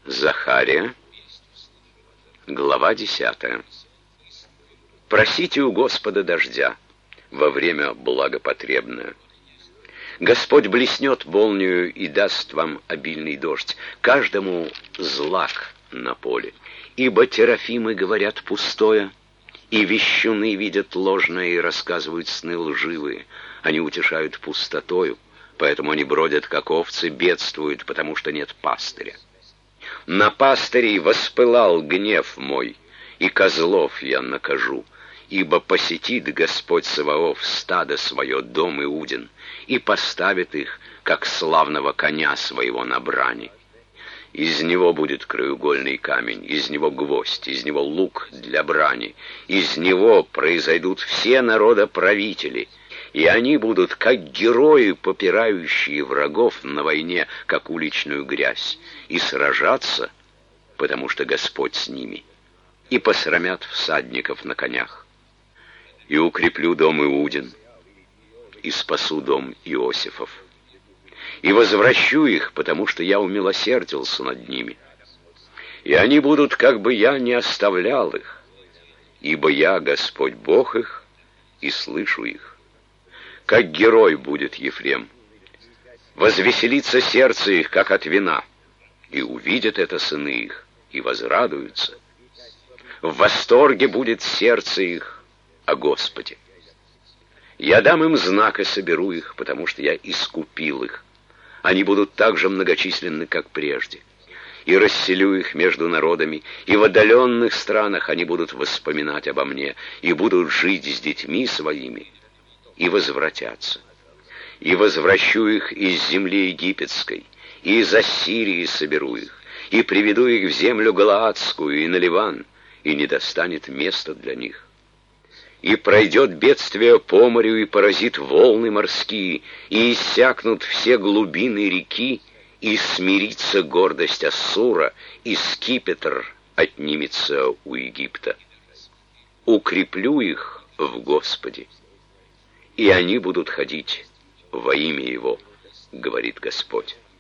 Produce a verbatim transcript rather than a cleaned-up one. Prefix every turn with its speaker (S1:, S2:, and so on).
S1: Захария, глава десятая. Просите у Господа дождя во время благопотребное. Господь блеснет молнию и даст вам обильный дождь, каждому злак на поле. Ибо терафимы говорят пустое, и вещуны видят ложное и рассказывают сны лживые. Они утешают пустотою, поэтому они бродят, как овцы, бедствуют, потому что нет пастыря. На пастырей воспылал гнев мой, и козлов я накажу, ибо посетит Господь Саваоф стадо свое, дом Иудин, и поставит их, как славного коня своего на брани. Из него будет краеугольный камень, из него гвоздь, из него лук для брани, из него произойдут все народоправители, и они будут, как герои, попирающие врагов на войне, как уличную грязь, и сражаться, потому что Господь с ними, и посрамят всадников на конях. И укреплю дом Иудин, и спасу дом Иосифов, и возвращу их, потому что я умилосердился над ними. И они будут, как бы я не оставлял их, ибо я, Господь Бог их, и слышу их. Как герой будет Ефрем, возвеселится сердце их, как от вина, и увидят это сыны их, и возрадуются. В восторге будет сердце их о Господе. Я дам им знак и соберу их, потому что я искупил их. Они будут так же многочисленны, как прежде. И расселю их между народами, и в отдаленных странах они будут воспоминать обо мне, и будут жить с детьми своими, и возвратятся. И возвращу их из земли египетской, и из Ассирии соберу их, и приведу их в землю галаадскую и на Ливан, и не достанет места для них. И пройдет бедствие по морю, и поразит волны морские, и иссякнут все глубины реки, и смирится гордость Ассура, и скипетр отнимется у Египта. Укреплю их в Господе, и они будут ходить во имя Его, говорит Господь.